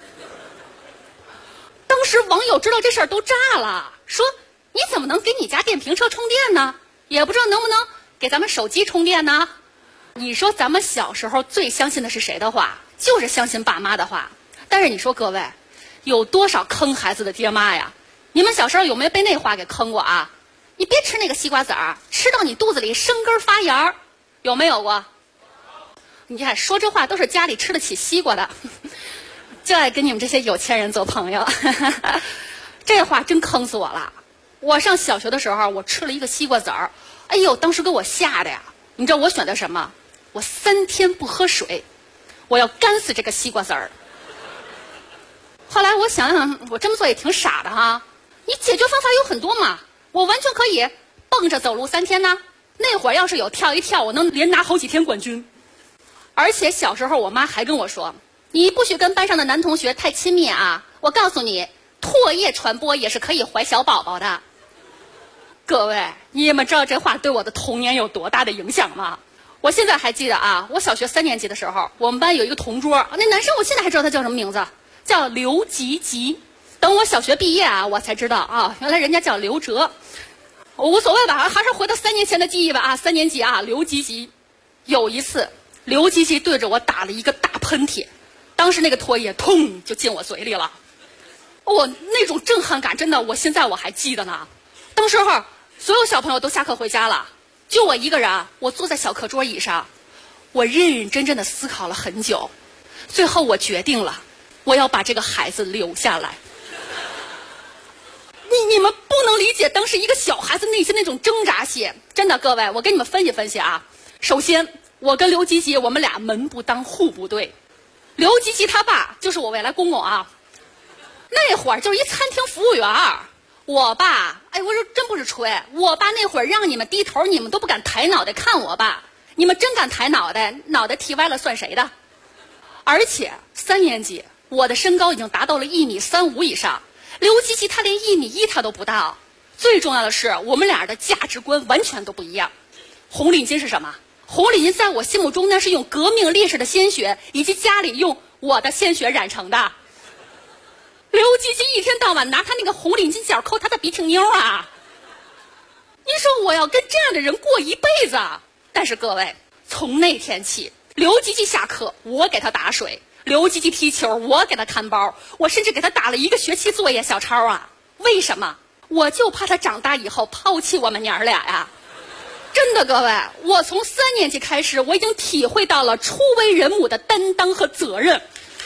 当时网友知道这事儿都炸了，说你怎么能给你家电瓶车充电呢？也不知道能不能给咱们手机充电呢？你说咱们小时候最相信的是谁的话？就是相信爸妈的话。但是你说各位，有多少坑孩子的爹妈呀？你们小时候有没有被那话给坑过啊？你别吃那个西瓜籽儿，吃到你肚子里生根发芽，有没有过？你看说这话都是家里吃得起西瓜的，就爱跟你们这些有钱人做朋友。这话真坑死我了。我上小学的时候，我吃了一个西瓜籽儿，哎呦，当时给我吓的呀！你知道我选的什么？我3天不喝水，我要干死这个西瓜籽儿。后来我想想，我这么做也挺傻的哈。你解决方法有很多嘛，我完全可以蹦着走路3天呢。那会儿要是有跳一跳，我能连拿好几天冠军。而且小时候我妈还跟我说，你不许跟班上的男同学太亲密啊，我告诉你，唾液传播也是可以怀小宝宝的。各位，你们知道这话对我的童年有多大的影响吗？我现在还记得啊，我小学3年级的时候，我们班有一个同桌，那男生我现在还知道他叫什么名字，叫刘吉吉。等我小学毕业啊，我才知道啊，原来人家叫刘哲。我无所谓吧，还是回到3年前的记忆吧啊，3年级啊，刘吉吉。有一次，刘吉吉对着我打了一个大喷嚏，当时那个唾液通就进我嘴里了。我那种震撼感真的，我现在我还记得呢。当时候所有小朋友都下课回家了，就我一个人，我坐在小课桌椅上，我认认真真的思考了很久，最后我决定了，我要把这个孩子留下来。你们不能理解当时一个小孩子内心那种挣扎性，真的，各位，我给你们分析分析啊。首先，我跟刘吉吉我们俩门不当户不对，刘吉吉他爸就是我未来公公啊，那会儿就是一餐厅服务员。我爸，哎，我说真不是吹，我爸那会儿让你们低头，你们都不敢抬脑袋看我爸，你们真敢抬脑袋，脑袋剃歪了算谁的？而且3年级，我的身高已经达到了1.35米以上，刘吉吉他连1.1米他都不到。最重要的是，我们俩的价值观完全都不一样。红领巾是什么？红领巾在我心目中那是用革命烈士的鲜血以及家里用我的鲜血染成的。刘吉吉一天到晚拿他那个红领巾角抠他的鼻涕妞啊！你说我要跟这样的人过一辈子？但是各位，从那天起，刘吉吉下课我给他打水，刘吉吉踢球我给他看包，我甚至给他打了1个学期作业小抄啊！为什么？我就怕他长大以后抛弃我们娘俩呀！真的，各位，我从3年级开始，我已经体会到了初为人母的担当和责任。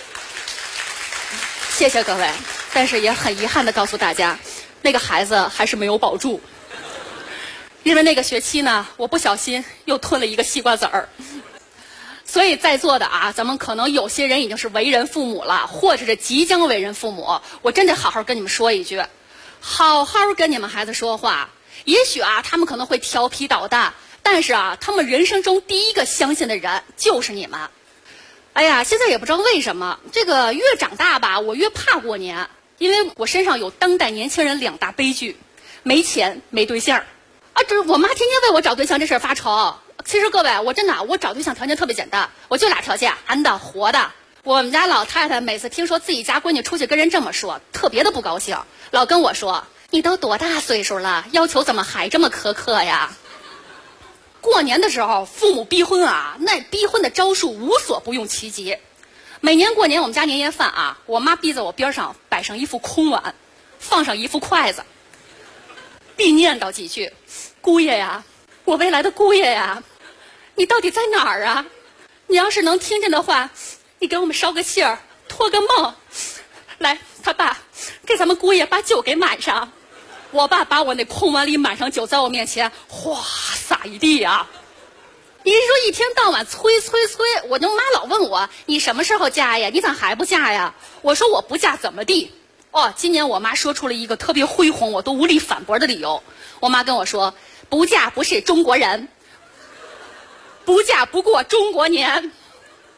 谢谢各位，但是也很遗憾的告诉大家，那个孩子还是没有保住，因为那个学期呢，我不小心又吞了1个西瓜籽儿。所以在座的啊，咱们可能有些人已经是为人父母了，或者是即将为人父母，我真得好好跟你们说一句，好好跟你们孩子说话。也许啊，他们可能会调皮捣蛋，但是啊，他们人生中第一个相信的人就是你们。哎呀，现在也不知道为什么，这个越长大吧，我越怕过年，因为我身上有当代年轻人2大悲剧：没钱、没对象。啊，这我妈天天为我找对象这事儿发愁。其实各位，我真的，我找对象条件特别简单，我就2条件：男的、活的。我们家老太太每次听说自己家闺女出去跟人这么说，特别的不高兴，老跟我说：“你都多大岁数了，要求怎么还这么苛刻呀？”过年的时候，父母逼婚啊，那逼婚的招数无所不用其极。每年过年，我们家年夜饭啊，我妈逼在我边上摆上一副空碗，放上一副筷子，必念叨几句：“姑爷呀，我未来的姑爷呀，你到底在哪儿啊？你要是能听见的话，你给我们捎个信儿，托个梦。来，他爸，给咱们姑爷把酒给满上。”我爸把我那空碗里满上酒，在我面前哗洒一地啊！你说一天到晚催，我就妈老问我：“你什么时候嫁呀？你咋还不嫁呀？”我说：“我不嫁怎么地？”哦，今年我妈说出了一个特别恢宏，我都无力反驳的理由。我妈跟我说：“不嫁不是中国人，不嫁不过中国年。”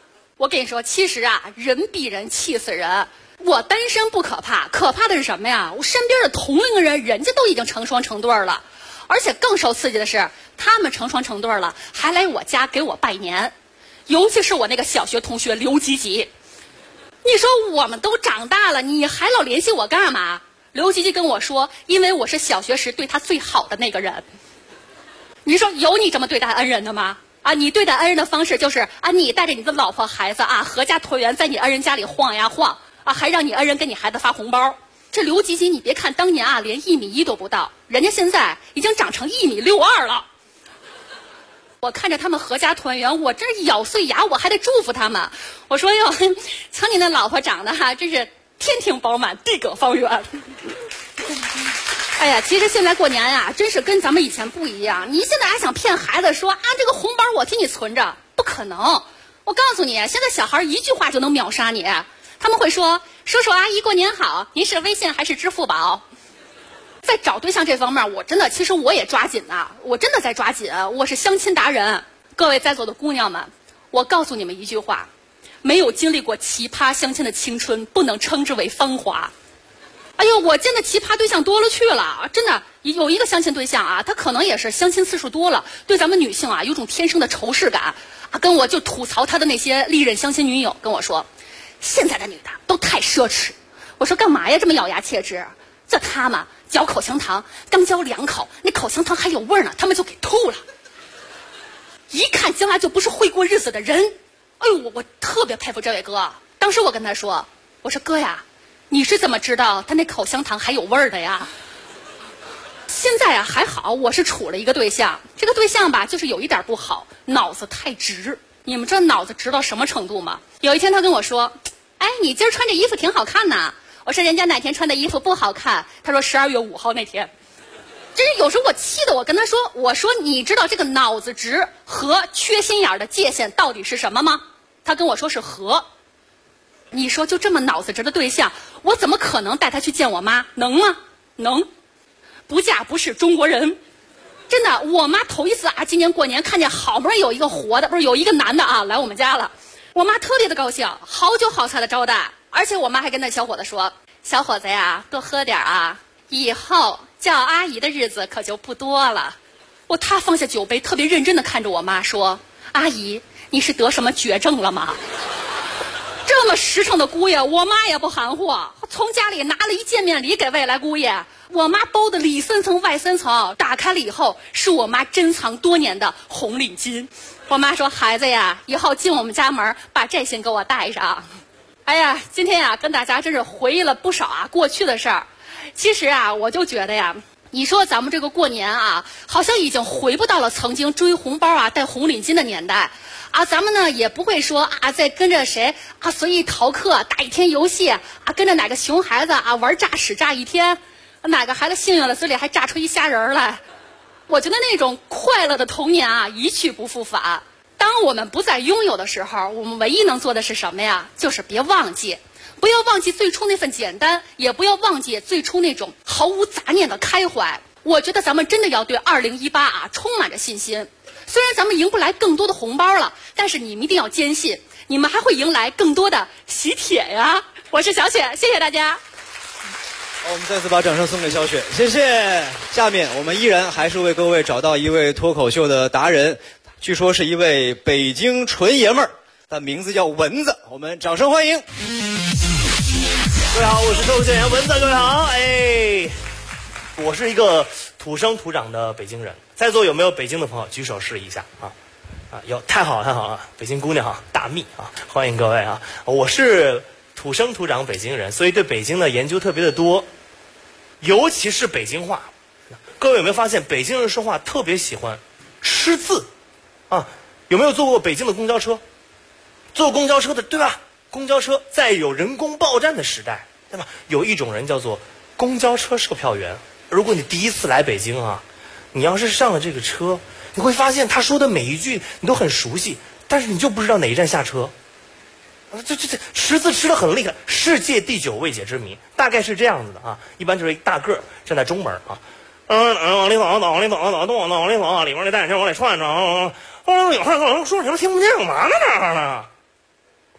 我跟你说，其实啊，人比人气死人。我单身不可怕，可怕的是什么呀？我身边的同龄人，人家都已经成双成对了，而且更受刺激的是，他们成双成对了，还来我家给我拜年。尤其是我那个小学同学刘吉吉，你说我们都长大了，你还老联系我干嘛？刘吉吉跟我说，因为我是小学时对他最好的那个人。你说有你这么对待恩人的吗？啊，你对待恩人的方式就是啊，你带着你的老婆孩子啊，合家团圆，在你恩人家里晃呀晃啊，还让你恩人给你孩子发红包。这刘吉吉，你别看当年啊连1.1米都不到，人家现在已经长成1.62米了。我看着他们合家团圆，我真是咬碎牙，我还得祝福他们。我说哟，瞧你那老婆长得哈，真是天庭饱满，地阁方圆。哎呀，其实现在过年呀，真是跟咱们以前不一样。你现在还想骗孩子说啊，这个红包我替你存着，不可能。我告诉你，现在小孩一句话就能秒杀你。他们会说：“叔叔阿姨过年好，您是微信还是支付宝？”在找对象这方面，其实我也抓紧呐，我真的在抓紧，我是相亲达人。各位在座的姑娘们，我告诉你们一句话：没有经历过奇葩相亲的青春，不能称之为芳华。哎呦，我见的奇葩对象多了去了，真的有一个相亲对象啊，他可能也是相亲次数多了，对咱们女性啊有种天生的仇视感啊，跟我就吐槽他的那些历任相亲女友，跟我说现在的女的都太奢侈。我说干嘛呀，这么咬牙切齿？这他们嚼口香糖，刚嚼2口，那口香糖还有味儿呢，他们就给吐了，一看将来就不是会过日子的人。哎呦，我特别佩服这位哥。当时我跟他说，我说哥呀，你是怎么知道他那口香糖还有味儿的呀？现在啊还好，我是处了一个对象，这个对象吧就是有一点不好，脑子太直。你们知道脑子直到什么程度吗？有一天他跟我说，哎，你今儿穿这衣服挺好看呐。我说人家哪天穿的衣服不好看？他说12月5号那天。真是有时候我气得我跟他说，我说你知道这个脑子直和缺心眼的界限到底是什么吗？他跟我说是和。你说就这么脑子直的对象，我怎么可能带他去见我妈？能吗？能。不嫁不是中国人。真的，我妈头一次啊，今年过年看见好不容易有一个活的，不是有一个男的啊来我们家了，我妈特别的高兴，好酒好菜的招待。而且我妈还跟那小伙子说，小伙子呀，多喝点啊，以后叫阿姨的日子可就不多了。他放下酒杯，特别认真的看着我妈说，阿姨，你是得什么绝症了吗？这么实诚的姑爷，我妈也不含糊，从家里拿了一见面礼给未来姑爷。我妈包的里3层外3层，打开了以后是我妈珍藏多年的红领巾。我妈说，孩子呀，以后进我们家门把这些给我带上。哎呀，今天呀跟大家真是回忆了不少啊过去的事儿。其实啊我就觉得呀，你说咱们这个过年啊，好像已经回不到了曾经追红包啊带红领巾的年代啊。咱们呢也不会说啊再跟着谁啊随意逃课打一天游戏啊，跟着哪个熊孩子啊玩炸屎炸一天，哪个孩子幸运了嘴里还炸出一虾仁来。我觉得那种快乐的童年啊一去不复返。当我们不再拥有的时候，我们唯一能做的是什么呀？就是别忘记，不要忘记最初那份简单，也不要忘记最初那种毫无杂念的开怀。我觉得咱们真的要对2018啊充满着信心。虽然咱们赢不来更多的红包了，但是你们一定要坚信，你们还会迎来更多的喜帖呀。我是小雪，谢谢大家。
我们再次把掌声送给小雪，谢谢。下面我们依然还是为各位找到一位脱口秀的达人，据说是一位北京纯爷们儿，但名字叫蚊子，我们掌声欢迎。
各位好，我是脱口秀演员蚊子，各位好。哎，我是一个土生土长的北京人，在座有没有北京的朋友举手试一下啊？有，太好了太好了，北京姑娘啊，大蜜啊，欢迎各位啊！我是土生土长北京人，所以对北京的研究特别的多，尤其是北京话。各位有没有发现，北京人说话特别喜欢吃字啊？有没有坐过北京的公交车？坐公交车的对吧？公交车在有人工报站的时代，对吧？有一种人叫做公交车售票员。如果你第一次来北京啊，你要是上了这个车，你会发现他说的每一句你都很熟悉，但是你就不知道哪一站下车。这识字吃得很厉害，世界第9未解之谜，大概是这样子的啊。一般就是一大个站在中门啊，往里走，往里走，往里走，里面那带线往里串，有事说什么听不见，干嘛呢这呢？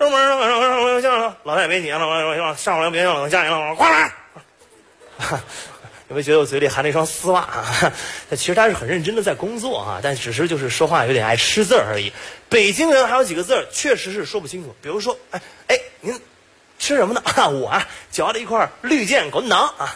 出门老太别急了，上来别冷，下来了，快来！有没有觉得我嘴里含了一双丝袜啊？其实他是很认真的在工作啊，但只是就是说话有点爱吃字而已。北京人还有几个字确实是说不清楚，比如说，哎，您吃什么呢？我啊嚼了一块绿箭口囊啊，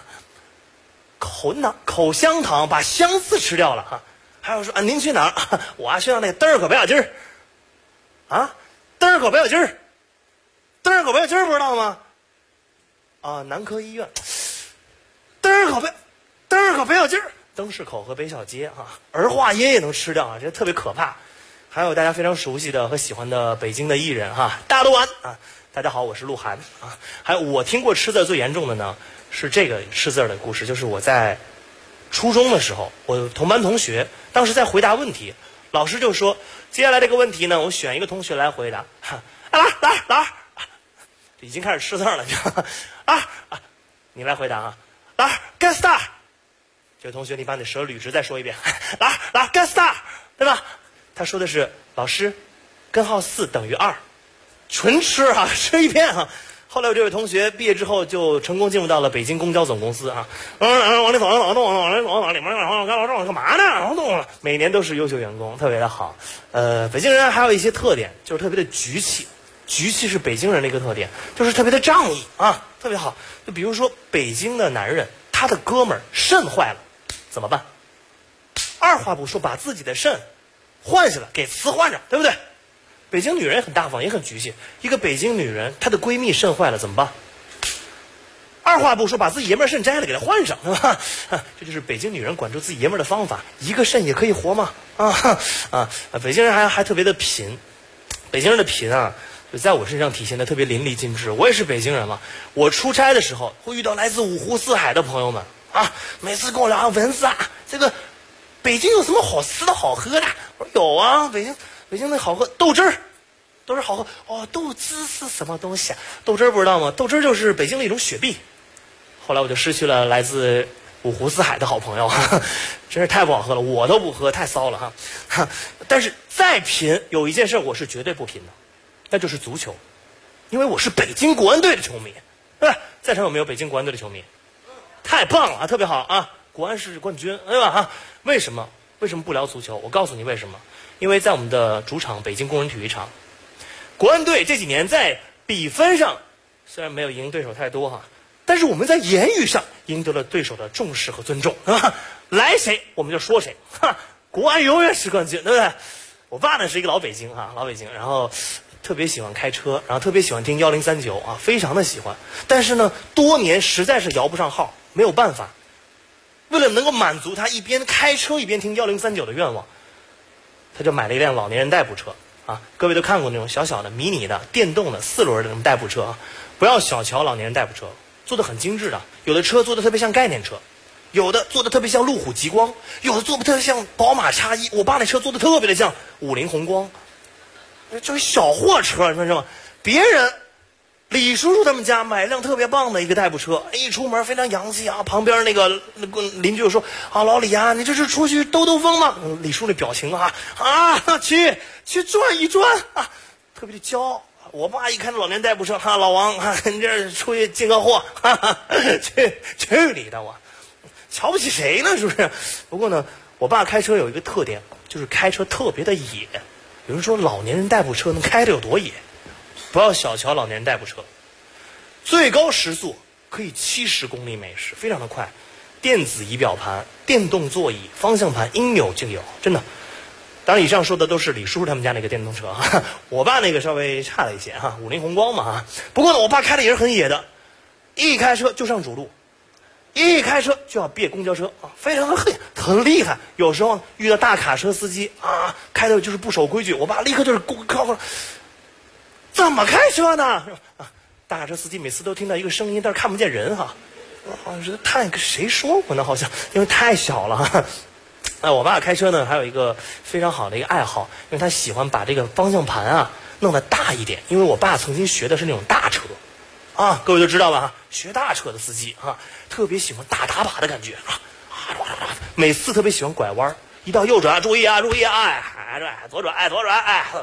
口香糖把香字吃掉了啊。还有说您去哪儿？我啊去到那个嘚儿口白小鸡儿啊，嘚儿口白小鸡儿，嘚儿口白小鸡儿不知道吗？啊，男科医院。嘚儿口北小鸡儿，灯市口和北小街啊，儿化音也能吃掉啊，这特别可怕。还有大家非常熟悉的和喜欢的北京的艺人哈，大鹿丸啊，大家好，我是鹿晗啊。还有我听过吃字最严重的呢，是这个吃字的故事，就是我在初中的时候，我同班同学当时在回答问题，老师就说接下来这个问题呢，我选一个同学来回答。来，已经开始吃字了，你来回答啊。来 ，get star， 这个同学你把你舌捋直再说一遍。来 ，get star， 对吧？他说的是老师，根号4等于2，纯吃啊，吃一片啊。后来我这位同学毕业之后就成功进入到了北京公交总公司啊。往里走，往里面干嘛呢？每年都是优秀员工，特别的好。北京人还有一些特点，就是特别的局气。局气是北京人的一个特点，就是特别的仗义啊，特别好。就比如说北京的男人，他的哥们儿肾坏了，怎么办？二话不说把自己的肾换下来给瓷换上，对不对？北京女人也很大方，也很局气。一个北京女人，她的闺蜜肾坏了怎么办？二话不说把自己爷们儿肾摘了给她换上，对吧？这就是北京女人管住自己爷们儿的方法。一个肾也可以活吗？北京人还特别的贫，北京人的贫啊。就在我身上体现的特别淋漓尽致。我也是北京人嘛，我出差的时候会遇到来自五湖四海的朋友们啊，每次跟我聊文字啊，这个北京有什么好吃的好喝的？我说有啊，北京那好喝豆汁儿，豆汁儿好喝哦。豆汁是什么东西啊？豆汁儿不知道吗？豆汁儿就是北京的一种雪碧。后来我就失去了来自五湖四海的好朋友，真是太不好喝了，我都不喝，太骚了哈。但是再贫，有一件事我是绝对不贫的。那就是足球，因为我是北京国安队的球迷，对吧？在场有没有北京国安队的球迷？太棒了，特别好啊！国安是冠军，对吧？为什么不聊足球？我告诉你为什么？因为在我们的主场北京工人体育场，国安队这几年在比分上虽然没有赢对手太多哈，但是我们在言语上赢得了对手的重视和尊重，来谁我们就说谁，国安永远是冠军，对不对？我爸呢是一个老北京，然后特别喜欢开车，然后特别喜欢听1039啊，非常的喜欢。但是呢，多年实在是摇不上号，没有办法。为了能够满足他一边开车一边听1039的愿望，他就买了一辆老年人代步车啊。各位都看过那种小小的迷你的电动的4轮的那种代步车啊，不要小瞧老年人代步车，做的很精致的。有的车做的特别像概念车，有的做的特别像路虎极光，有的做的特别像宝马X1。我爸那车做的特别的像50宏光。就是小货车，你说是吗？别人李叔叔他们家买辆特别棒的一个代步车，一出门非常洋气啊。旁边那个邻居就说：“啊，老李啊，你这是出去兜兜风吗？”李叔的表情啊，去转一转啊，特别的骄傲。我爸一看这老年代步车，老王你这出去进个货，去你的我，瞧不起谁呢？是不是？不过呢，我爸开车有一个特点，就是开车特别的野。有人说老年人代步车能开得有多野，不要小瞧老年人代步车，最高时速可以70公里每时，非常的快。电子仪表盘、电动座椅、方向盘应有尽有，真的。当然以上说的都是李叔他们家那个电动车，我爸那个稍微差了一些50宏光嘛。不过呢，我爸开的也是很野的，一开车就上主路，一开车就要别公交车啊，非常的很厉害。有时候遇到大卡车司机啊，开的就是不守规矩，我爸立刻就是靠过来，怎么开车呢？啊，大卡车司机每次都听到一个声音，但是看不见人哈。我觉得谁说过呢？好像因为太小了哈。我爸开车呢，还有一个非常好的一个爱好，因为他喜欢把这个方向盘啊弄得大一点。因为我爸曾经学的是那种大车。啊，各位都知道吧？学大车的司机啊，特别喜欢大打把的感觉啊，每次特别喜欢拐弯，一到右转注意啊，左转，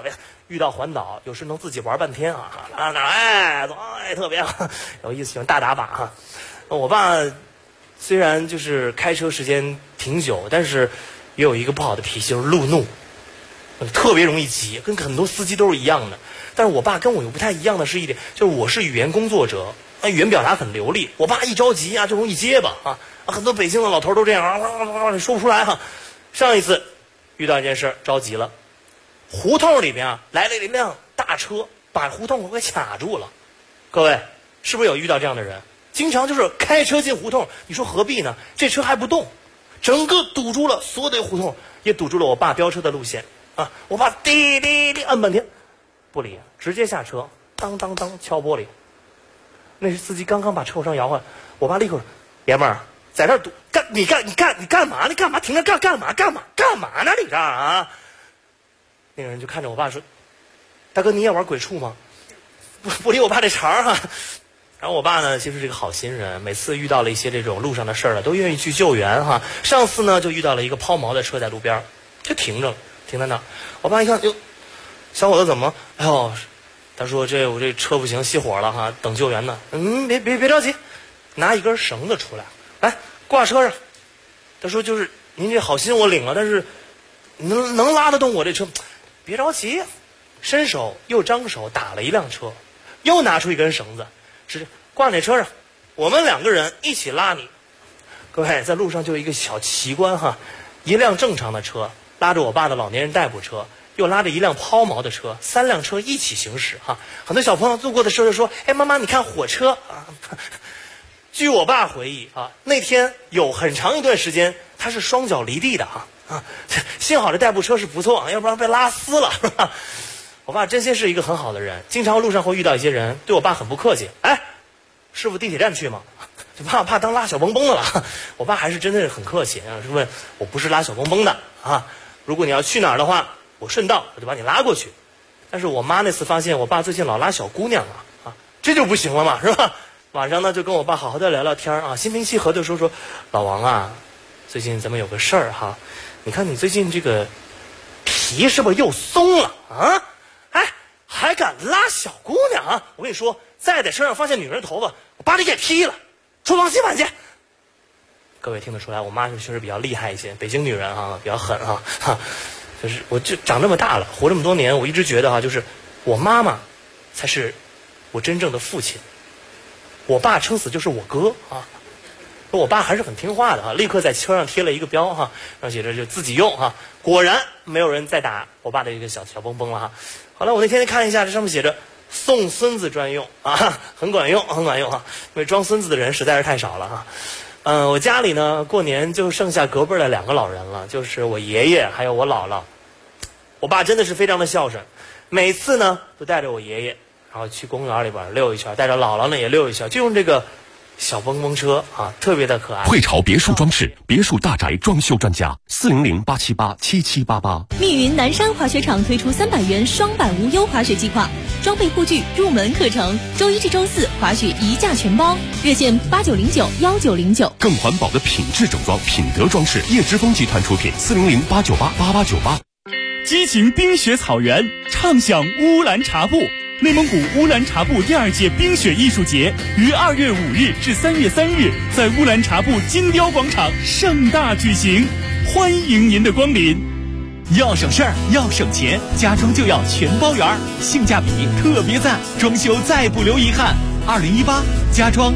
遇到环岛，有时能自己玩半天啊，特别有意思，喜欢大打靶哈。我爸虽然就是开车时间挺久，但是也有一个不好的脾气，就是路怒，特别容易急，跟很多司机都是一样的。但是我爸跟我又不太一样的是一点，就是我是语言工作者，语言表达很流利。我爸一着急啊，就容易结巴啊，很多北京的老头都这样说不出来哈。上一次遇到一件事，着急了，胡同里边来了一辆大车，把胡同口给卡住了。各位是不是有遇到这样的人？经常就是开车进胡同，你说何必呢？这车还不动，整个堵住了所有的胡同，也堵住了我爸飙车的路线啊！我爸滴滴滴按半天不理，直接下车，当当当敲玻璃。那是司机刚刚把车窗摇换，我爸立刻说：“爷们儿，在这堵你干嘛？你干嘛停着干嘛呢？你这儿啊？”那个人就看着我爸说：“大哥，你也玩鬼畜吗？”不理我爸这茬哈。然后我爸呢，其实是个好心人，每次遇到了一些这种路上的事儿都愿意去救援哈。上次呢，就遇到了一个抛锚的车在路边，就停在那儿。我爸一看，哟，小伙子怎么？哎呦，他说我这车不行，熄火了哈，等救援呢。别着急，拿一根绳子出来，来挂车上。他说就是您这好心我领了，但是能拉得动我这车？别着急，伸手又张手打了一辆车，又拿出一根绳子。是挂你车上，我们2个人一起拉你。各位，在路上就有一个小奇观哈，一辆正常的车拉着我爸的老年人代步车，又拉着一辆抛锚的车，3辆车一起行驶哈。很多小朋友路过的时候就说：“哎，妈妈，你看火车啊！”据我爸回忆啊，那天有很长一段时间他是双脚离地的幸好这代步车是不错，要不然被拉撕了是吧？我爸真心是一个很好的人，经常路上会遇到一些人对我爸很不客气。哎，师傅地铁站去吗？就怕当拉小蹦蹦的了。我爸还是真的是很客气，是问我不是拉小蹦蹦的啊。如果你要去哪儿的话，我顺道我就把你拉过去。但是我妈那次发现我爸最近老拉小姑娘这就不行了嘛，是吧？晚上呢就跟我爸好好的聊聊天啊，心平气和的说老王啊，最近咱们有个事儿哈，你看你最近这个皮是不是又松了啊？哎，还敢拉小姑娘啊！我跟你说，再在车上发现女人的头发，我把你给劈了，厨房洗碗去。各位听得出来，我妈确实比较厉害一些，北京女人比较狠就是我这长这么大了，活这么多年，我一直觉得就是我妈妈才是我真正的父亲，我爸撑死就是我哥我爸还是很听话的立刻在车上贴了一个标上写着就自己用果然没有人再打我爸的一个小蹦蹦了好了，我那天看一下，这上面写着送孙子专用很管用因为装孙子的人实在是太少了我家里呢过年就剩下隔辈的2个老人了，就是我爷爷还有我姥姥。我爸真的是非常的孝顺，每次呢都带着我爷爷然后去公园里边溜一圈，带着姥姥呢也溜一圈，就用这个小蹦蹦车特别的可爱。
汇潮别墅装饰，别墅大宅装修专家，400-878-7788。
密云南山滑雪场推出300元双板无忧滑雪计划，装备护具、入门课程，周1至周4滑雪一价全包，热线89091909。
更环保的品质整装，品德装饰，叶之峰集团出品，400-898-8898。
激情冰雪草原，畅享乌兰察布。内蒙古乌兰察布第2届冰雪艺术节于2月5日至3月3日在乌兰察布金雕广场盛大举行，欢迎您的光临。要省事儿，要省钱，家装就要全包圆，性价比特别赞，装修再不留遗憾。2018家装